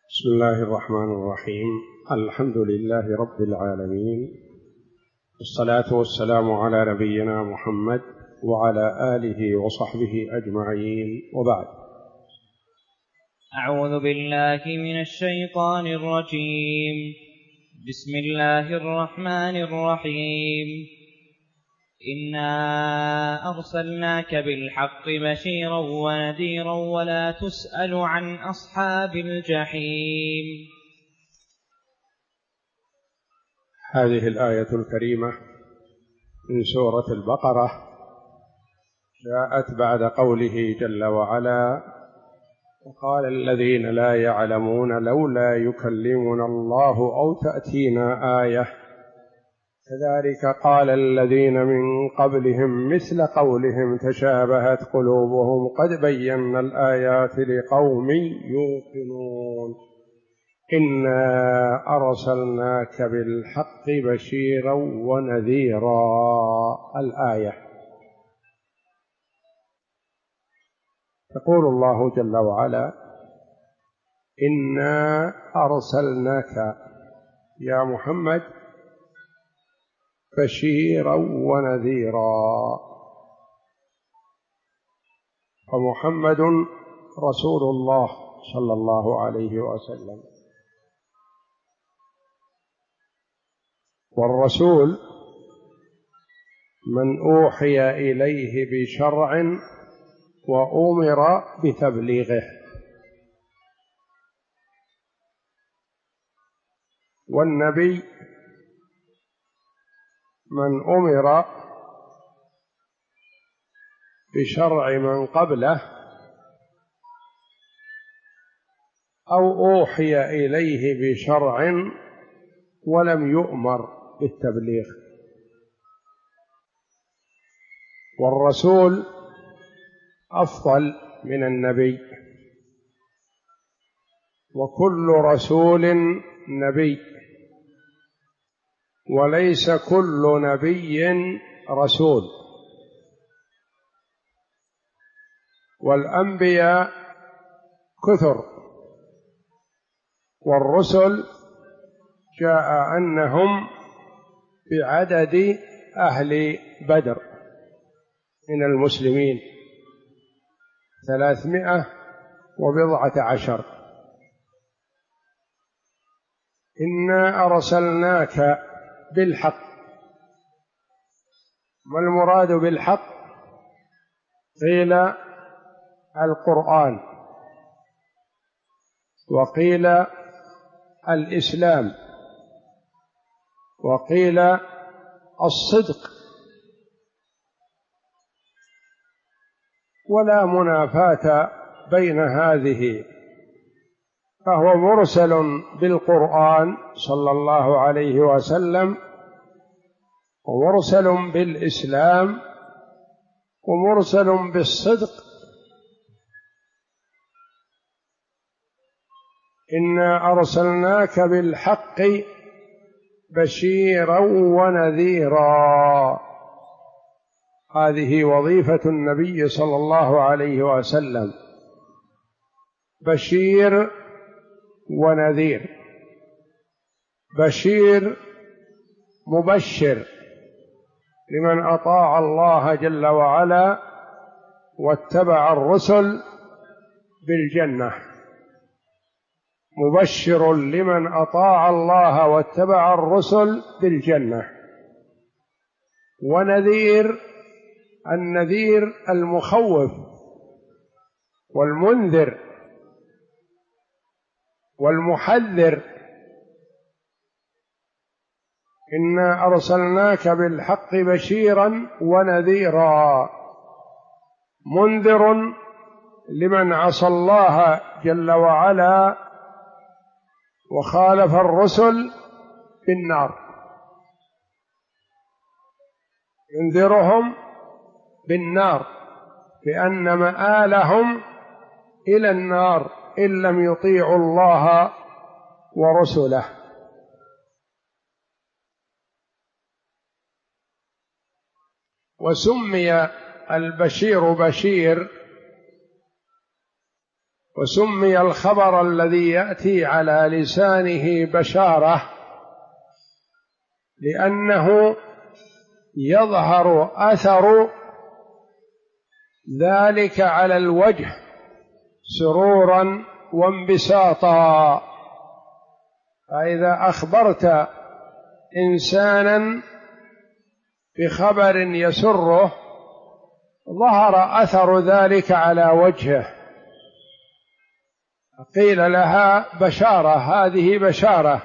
بسم الله الرحمن الرحيم. الحمد لله رب العالمين، والصلاة والسلام على نبينا محمد وعلى آله وصحبه أجمعين، وبعد. أعوذ بالله من الشيطان الرجيم. بسم الله الرحمن الرحيم. إنا أرسلناك بالحق بشيرا ونذيرا ولا تسأل عن أصحاب الجحيم. هذه الآية الكريمة من سورة البقرة جاءت بعد قوله جل وعلا: وقال الذين لا يعلمون لولا يكلمنا الله أو تأتينا آية كذلك قال الذين من قبلهم مثل قولهم تشابهت قلوبهم قد بينا الآيات لقوم يوقنون. إنا أرسلناك بالحق بشيرا ونذيرا. الآية. يقول الله جل وعلا: إنا أرسلناك يا محمد بشيرا ونذيرا. فمحمد رسول الله صلى الله عليه وسلم، والرسول من أوحي إليه بشرع وأمر بتبليغه، والنبي من أمر بشرع من قبله أو أوحي إليه بشرع ولم يؤمر بالتبليغ. والرسول أفضل من النبي، وكل رسول نبي، وليس كل نبي رسول. والأنبياء كثر، والرسل جاء أنهم بعدد أهل بدر من المسلمين 310. إنا أرسلناك بالحق. ما المراد بالحق؟ قيل القرآن، وقيل الإسلام، وقيل الصدق، ولا منافاة بين هذه، فهو مرسل بالقرآن صلى الله عليه وسلم، ومرسل بالإسلام، ومرسل بالصدق. إنا أرسلناك بالحق بشيرا ونذيرا. هذه وظيفة النبي صلى الله عليه وسلم، بشير ونذير. بشير مبشر لمن أطاع الله جل وعلا واتبع الرسل بالجنة، مبشر لمن أطاع الله واتبع الرسل بالجنة. ونذير، النذير المخوف والمنذر والمحذر. إنا أرسلناك بالحق بشيرا ونذيرا، منذر لمن عصى الله جل وعلا وخالف الرسل بالنار، ينذرهم بالنار بأن مآلهم إلى النار إن لم يطيعوا الله ورسله. وسمي البشير بشير وسمي الخبر الذي يأتي على لسانه بشارة لأنه يظهر أثر ذلك على الوجه سرورا وانبساطا. فإذا أخبرت إنسانا بخبر يسره ظهر أثر ذلك على وجهه، قيل لها بشارة، هذه بشارة.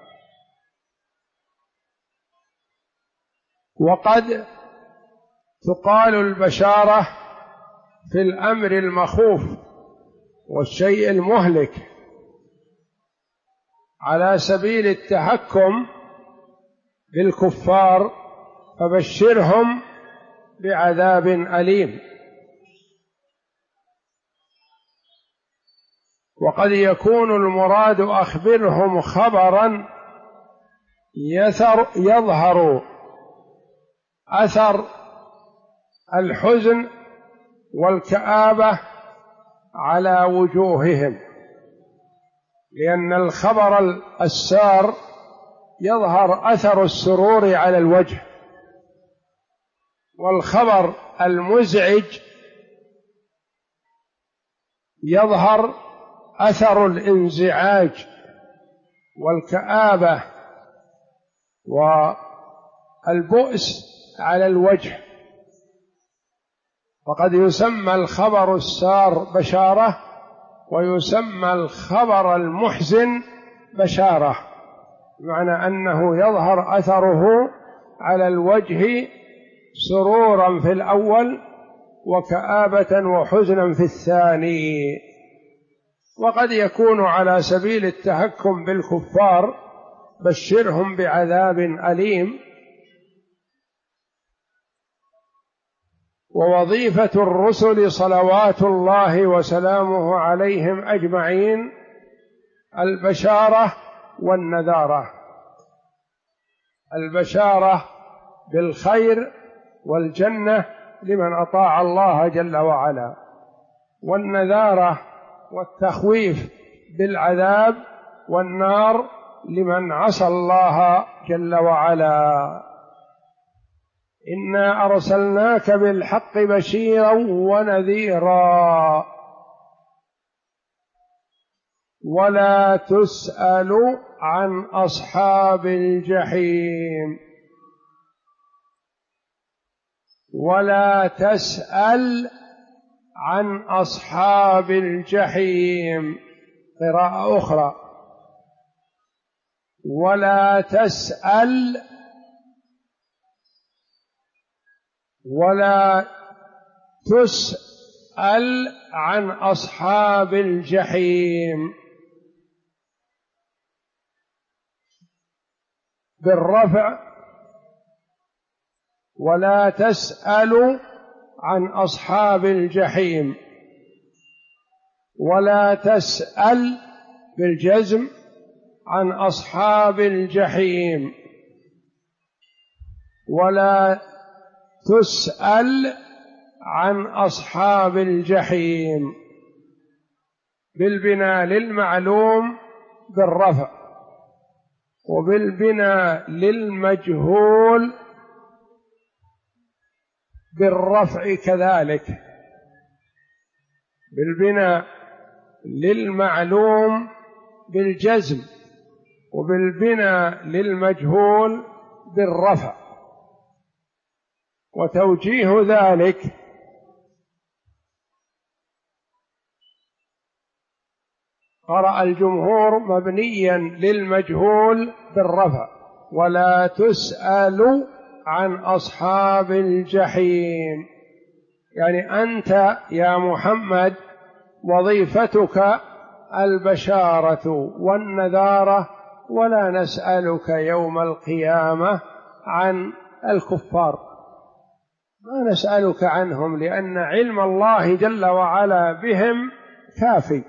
وقد تقال البشارة في الأمر المخوف والشيء المهلك على سبيل التحكم بالكفار، فبشرهم بعذاب أليم. وقد يكون المراد أخبرهم خبرا يظهر أثر الحزن والكآبة على وجوههم، لأن الخبر السار يظهر أثر السرور على الوجه، والخبر المزعج يظهر أثر الانزعاج والكآبة والبؤس على الوجه. وقد يسمى الخبر السار بشارة، ويسمى الخبر المحزن بشارة، بمعنى أنه يظهر أثره على الوجه سرورا في الأول وكآبة وحزنا في الثاني. وقد يكون على سبيل التحكم بالكفار، بشرهم بعذاب أليم. ووظيفة الرسل صلوات الله وسلامه عليهم أجمعين البشارة والنذارة، البشارة بالخير والجنة لمن أطاع الله جل وعلا، والنذارة والتخويف بالعذاب والنار لمن عصى الله جل وعلا. إنا أرسلناك بالحق بشيرا ونذيرا ولا تسأل عن أصحاب الجحيم. ولا تسأل عن أصحاب الجحيم، قراءة أخرى ولا تسأل ولا تسأل عن أصحاب الجحيم بالرفع، ولا تسأل عن أصحاب الجحيم، ولا تسأل بالجزم عن أصحاب الجحيم، ولا تسأل عن أصحاب الجحيم بالبناء للمعلوم بالرفع، وبالبناء للمجهول بالرفع كذلك، بالبناء للمعلوم بالجزم، وبالبناء للمجهول بالرفع. وتوجيه ذلك قرأ الجمهور مبنيا للمجهول بالرفع، ولا تسأل عن أصحاب الجحيم، يعني أنت يا محمد وظيفتك البشارة والنذارة، ولا نسألك يوم القيامة عن الكفار، ما نسألك عنهم، لأن علم الله جل وعلا بهم كافي.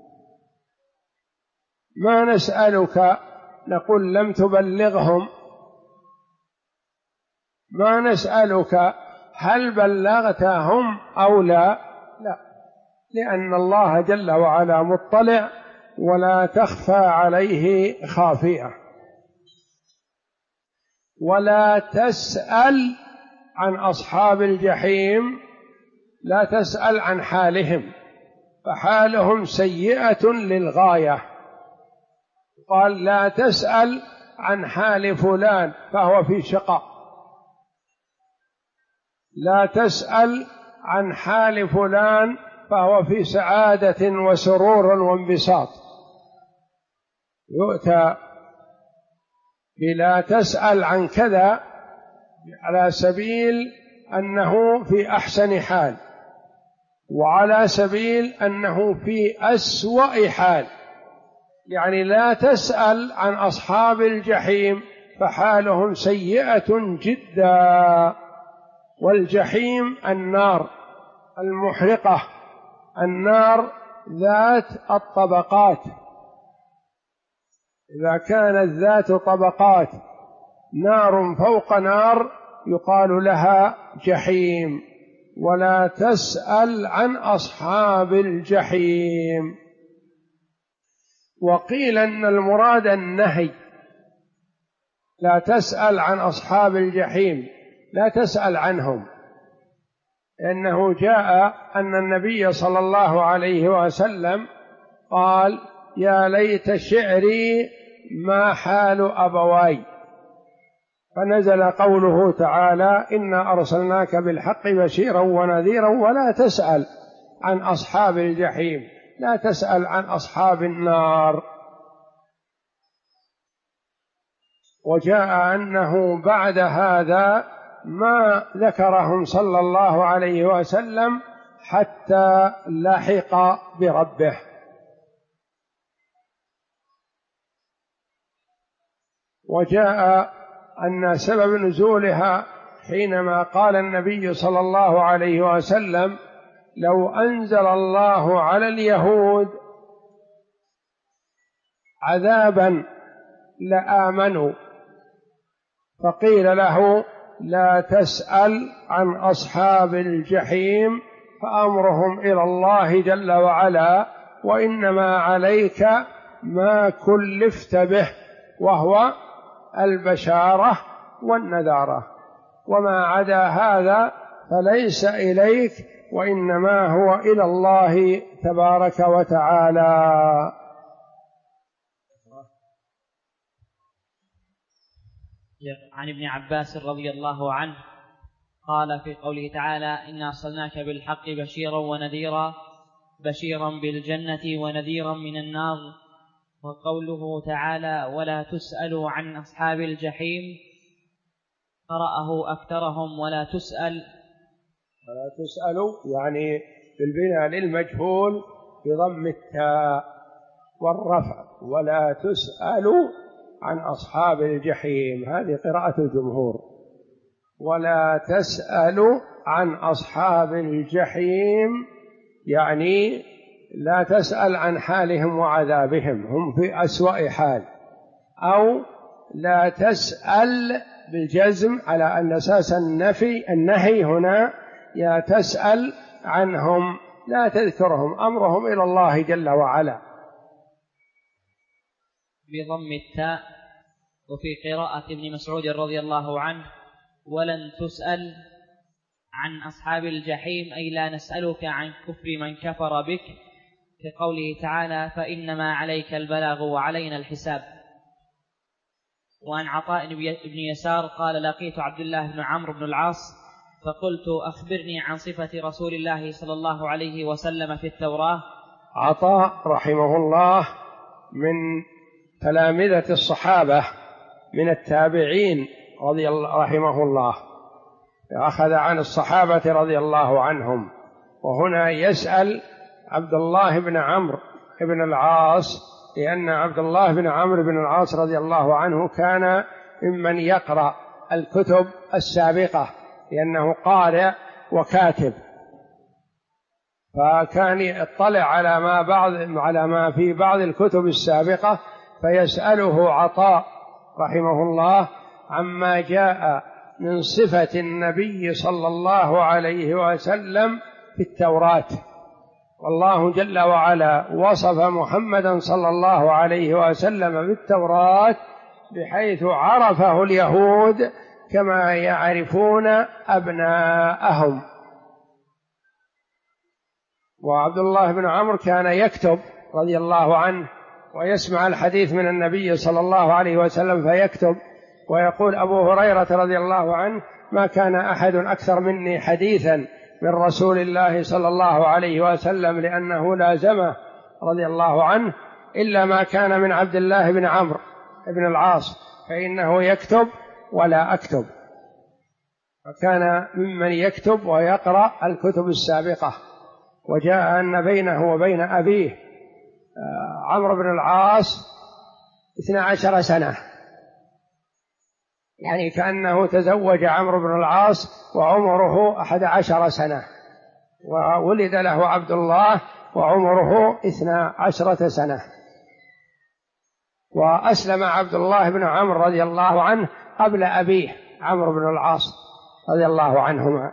ما نسألك نقول لم تبلغهم، ما نسألك هل بلغتهم أو لا، لا، لأن الله جل وعلا مطلع ولا تخفى عليه خافية. ولا تسأل عن أصحاب الجحيم، لا تسأل عن حالهم، فحالهم سيئة للغاية. قال لا تسأل عن حال فلان فهو في شقاء، لا تسأل عن حال فلان فهو في سعادة وسرور وانبساط. يؤتى بلا تسأل عن كذا على سبيل أنه في أحسن حال، وعلى سبيل أنه في أسوأ حال. يعني لا تسأل عن أصحاب الجحيم فحالهم سيئة جدا. والجحيم النار المحرقة، النار ذات الطبقات. إذا كانت ذات طبقات، نار فوق نار، يقال لها جحيم. ولا تسأل عن أصحاب الجحيم. وقيل أن المراد النهي، لا تسأل عن أصحاب الجحيم، لا تسأل عنهم، لأنه جاء أن النبي صلى الله عليه وسلم قال يا ليت شعري ما حال أبواي، فنزل قوله تعالى إنا أرسلناك بالحق بشيرا ونذيرا ولا تسأل عن أصحاب الجحيم، لا تسأل عن أصحاب النار. وجاء أنه بعد هذا ما ذكرهم صلى الله عليه وسلم حتى لحق بربه. وجاء أن سبب نزولها حينما قال النبي صلى الله عليه وسلم لو أنزل الله على اليهود عذابا لآمنوا، فقيل له لا تسأل عن أصحاب الجحيم فأمرهم إلى الله جل وعلا، وإنما عليك ما كلفت به وهو البشارة والنذارة، وما عدا هذا فليس إليك، وإنما هو إلى الله تبارك وتعالى. عن ابن عباس رضي الله عنه قال في قوله تعالى إنا أرسلناك بالحق بشيرا ونذيرا، بشيرا بالجنة ونذيرا من النار. وقوله تعالى ولا تسألوا عن أصحاب الجحيم قرأه أكثرهم ولا تسأل. ولا تسألوا يعني بالبناء للمجهول بضم التاء والرفع، ولا تسألوا عن أصحاب الجحيم، هذه قراءة الجمهور. ولا تسألوا عن أصحاب الجحيم يعني لا تسأل عن حالهم وعذابهم، هم في أسوأ حال. أو لا تسأل بالجزم على أن أساس النهي هنا يا تسأل عنهم، لا تذكرهم، أمرهم إلى الله جل وعلا. بضم التاء. وفي قراءة ابن مسعود رضي الله عنه ولن تسأل عن أصحاب الجحيم أي لا نسألك عن كفر من كفر بك، كقوله تعالى فإنما عليك البلاغ وعلينا الحساب. وعن عطاء بن يسار قال لقيت عبد الله بن عمرو بن العاص فقلت أخبرني عن صفة رسول الله صلى الله عليه وسلم في التوراة. عطاء رحمه الله من تلامذة الصحابة من التابعين رحمه الله، أخذ عن الصحابة رضي الله عنهم. وهنا يسأل عبد الله بن عمرو بن العاص، لأن عبد الله بن عمرو بن العاص رضي الله عنه كان ممن يقرأ الكتب السابقة، لأنه قارئ وكاتب، فكان يطلع على ما في بعض الكتب السابقة، فيسأله عطاء رحمه الله عما جاء من صفة النبي صلى الله عليه وسلم في التوراة، والله جل وعلا وصف محمدا صلى الله عليه وسلم بالتوراة بحيث عرفه اليهود كما يعرفون أبناءهم. وعبد الله بن عمرو كان يكتب رضي الله عنه ويسمع الحديث من النبي صلى الله عليه وسلم فيكتب، ويقول أبو هريرة رضي الله عنه: ما كان أحد أكثر مني حديثا من رسول الله صلى الله عليه وسلم لأنه لازمه رضي الله عنه إلا ما كان من عبد الله بن عمرو بن العاص فإنه يكتب ولا أكتب، فكان ممن يكتب ويقرأ الكتب السابقة. وجاء أن بينه وبين أبيه عمرو بن العاص 12 سنة، يعني كأنه تزوج عمرو بن العاص وعمره 11 سنة، وولد له عبد الله وعمره 12 سنة. وأسلم عبد الله بن عمرو رضي الله عنه قبل أبيه عمرو بن العاص رضي الله عنهما.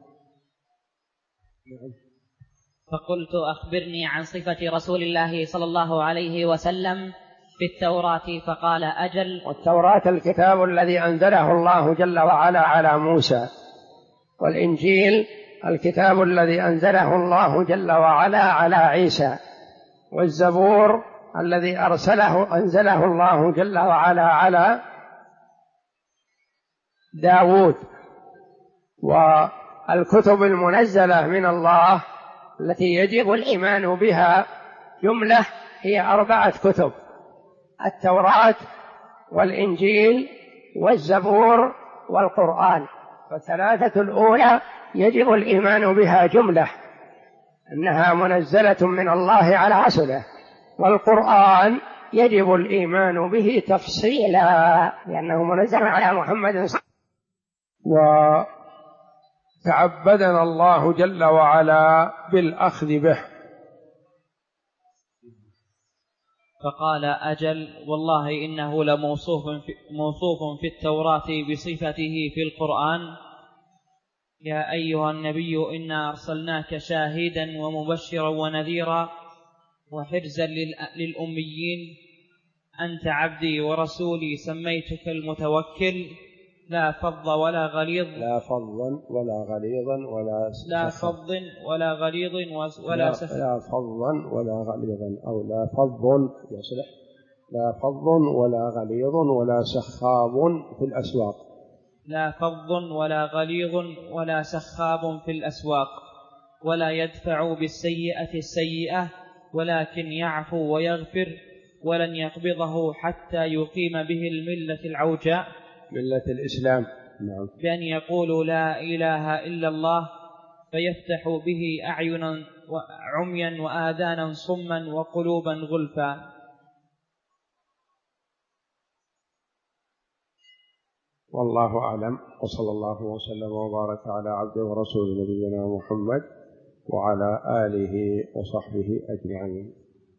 فقلت: أخبرني عن صفة رسول الله صلى الله عليه وسلم في التوراة. فقال: أجل. والتوراة الكتاب الذي أنزله الله جل وعلا على موسى، والإنجيل الكتاب الذي أنزله الله جل وعلا على عيسى، والزبور الذي أنزله الله جل وعلا على داود. والكتب المنزلة من الله التي يجب الإيمان بها جملة هي 4 كتب: التوراة والإنجيل والزبور والقرآن. فالثلاثة الأولى يجب الإيمان بها جملة أنها منزلة من الله على رسله، والقرآن يجب الإيمان به تفصيلا لأنه منزل على محمد صلى الله عليه وسلم. وتعبدنا الله جل وعلا بالأخذ به. فقال: أجل، والله إنه موصوف في التوراة بصفته في القرآن: يا أيها النبي إنا أرسلناك شاهدا ومبشرا ونذيرا وحرزا للأميين، أنت عبدي ورسولي سميتك المتوكل، لا فظ ولا غليظ لا فظا ولا غليظا ولا لا فظ ولا غليظ ولا سخط لا فظا ولا غليظا أو لا فظ يصلح لا فظ ولا غليظ ولا سخاب في الأسواق. لا فظ ولا غليظ ولا سخاب في الأسواق، ولا يدفع بالسيئة السيئة، ولكن يعفو ويغفر، ولن يقبضه حتى يقيم به الملة العوجاء، ملة الإسلام. نعم. بأن يقولوا لا إله إلا الله، فيفتح به أعينا عميا وآذانا صما وقلوبا غلفا. والله أعلم، وصلى الله وسلم وبارك على عبده ورسول نبينا محمد وعلى آله وصحبه أجمعين.